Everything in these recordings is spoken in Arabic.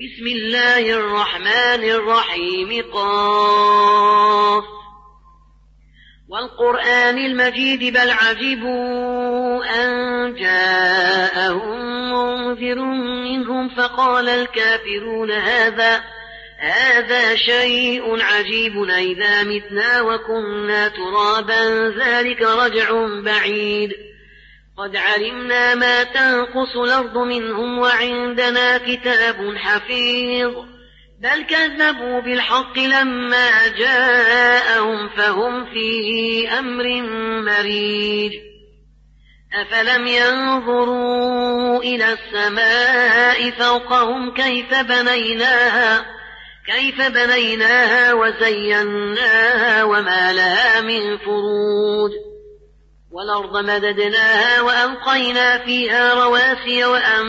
بسم الله الرحمن الرحيم قاف والقرآن المجيد بل عجبوا أن جاءهم منذر منهم فقال الكافرون هذا شيء عجيب أئذا متنا وكنا ترابا ذلك رجع بعيد قد علمنا ما تنقص الأرض منهم وعندنا كتاب حفيظ بل كذبوا بالحق لما جاءهم فهم في أمر مريج أفلم ينظروا إلى السماء فوقهم كيف بنيناها وزيناها وما لها من فروج والأرض مددناها وألقينا فيها رواسي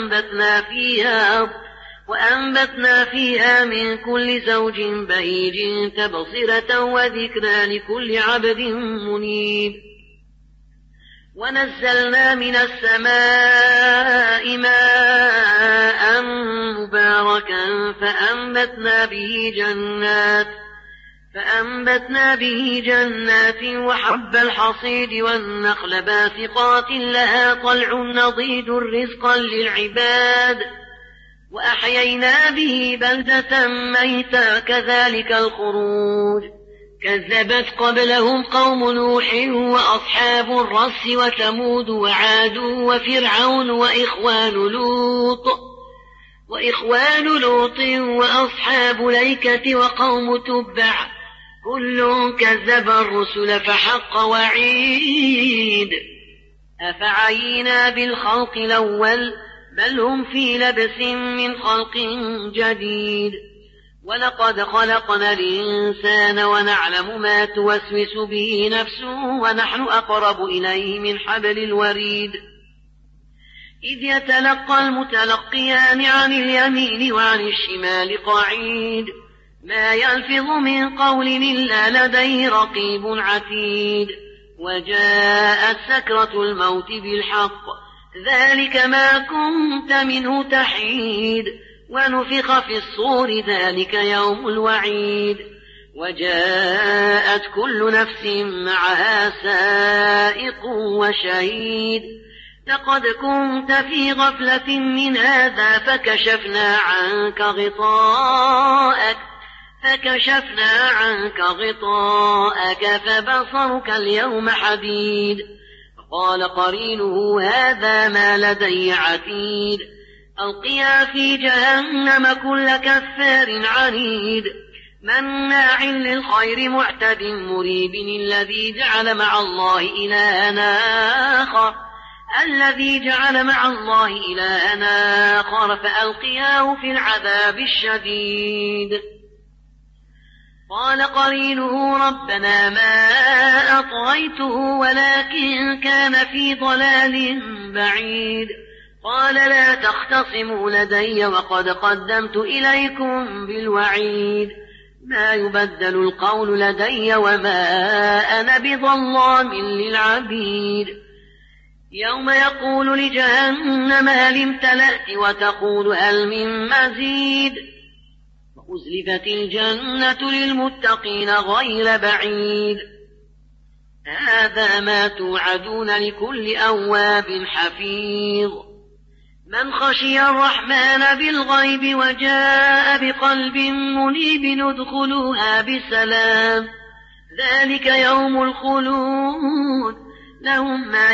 وأنبتنا فيها من كل زوج بهيج تبصرة وذكرى لكل عبد منيب ونزلنا من السماء ماء مباركا فأنبتنا به جنات وحب الحصيد والنخل باسقات لها طلع نضيد رزقا للعباد وأحيينا به بلدة ميتا كذلك الخروج كذبت قبلهم قوم نوح وأصحاب الرس وثمود وعاد وفرعون وإخوان لوط وأصحاب الأيكة وقوم تبع كل كذب الرسل فحق وعيد أفعينا بالخلق الأول بل هم في لبس من خلق جديد ولقد خلقنا الإنسان ونعلم ما توسوس به نفسه ونحن أقرب إليه من حبل الوريد إذ يتلقى المتلقيان عن اليمين وعن الشمال قعيد ما يلفظ من قول إلا لديه رقيب عتيد وجاءت سكرة الموت بالحق ذلك ما كنت منه تحيد ونفخ في الصور ذلك يوم الوعيد وجاءت كل نفس معها سائق وشهيد لقد كنت في غفلة من هذا فكشفنا عنك غطاءك فبصرك اليوم حديد قال قرينه هذا ما لدي عتيد ألقيا في جهنم كل كفار عنيد مناع للخير معتد مريب الذي جعل مع الله إلهنا آخر فألقياه في العذاب الشديد قال قرينه ربنا ما أطغيته ولكن كان في ضلال بعيد قال لا تختصموا لدي وقد قدمت إليكم بالوعيد ما يبدل القول لدي وما أنا بظلام للعبيد يوم يقول لجهنم هل امتلأت وتقول هل من مزيد وأزلفت الجنة للمتقين غير بعيد هذا ما توعدون لكل أواب حفيظ من خشي الرحمن بالغيب وجاء بقلب منيب ادخلوها بسلام ذلك يوم الخلود لهم ما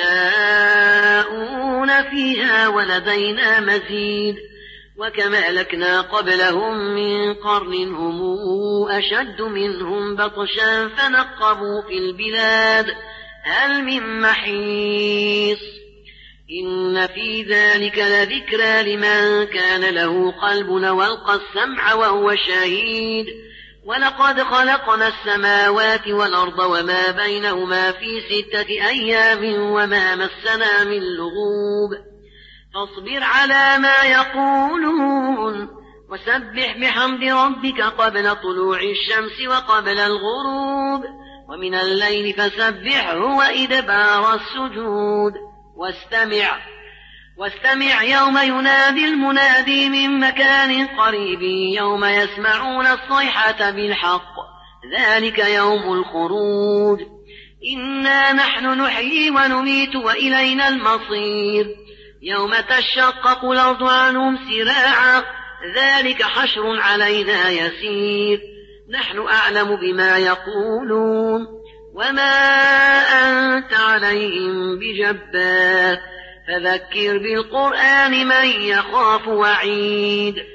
يشاءون فيها ولدينا مزيد وكما أهلكنا قبلهم من قرن هم أشد منهم بطشا فنقبوا في البلاد هل من محيص إن في ذلك لذكرى لمن كان له قلب والقى السمع وهو شهيد ولقد خلقنا السماوات والأرض وما بينهما في 6 أيام وما مسنا من لغوب فاصبر على ما يقولون وسبح بحمد ربك قبل طلوع الشمس وقبل الغروب ومن الليل فسبحه وإدبار السجود واستمع واستمع يوم ينادي المنادي من مكان قريب يوم يسمعون الصيحة بالحق ذلك يوم الخروج إنا نحن نحيي ونميت وإلينا المصير يوم تشقق الأرض عنهم سراعا ذلك حشر علينا يسير نحن أعلم بما يقولون وما أنت عليهم بجبار فذكر بالقرآن من يخاف وعيد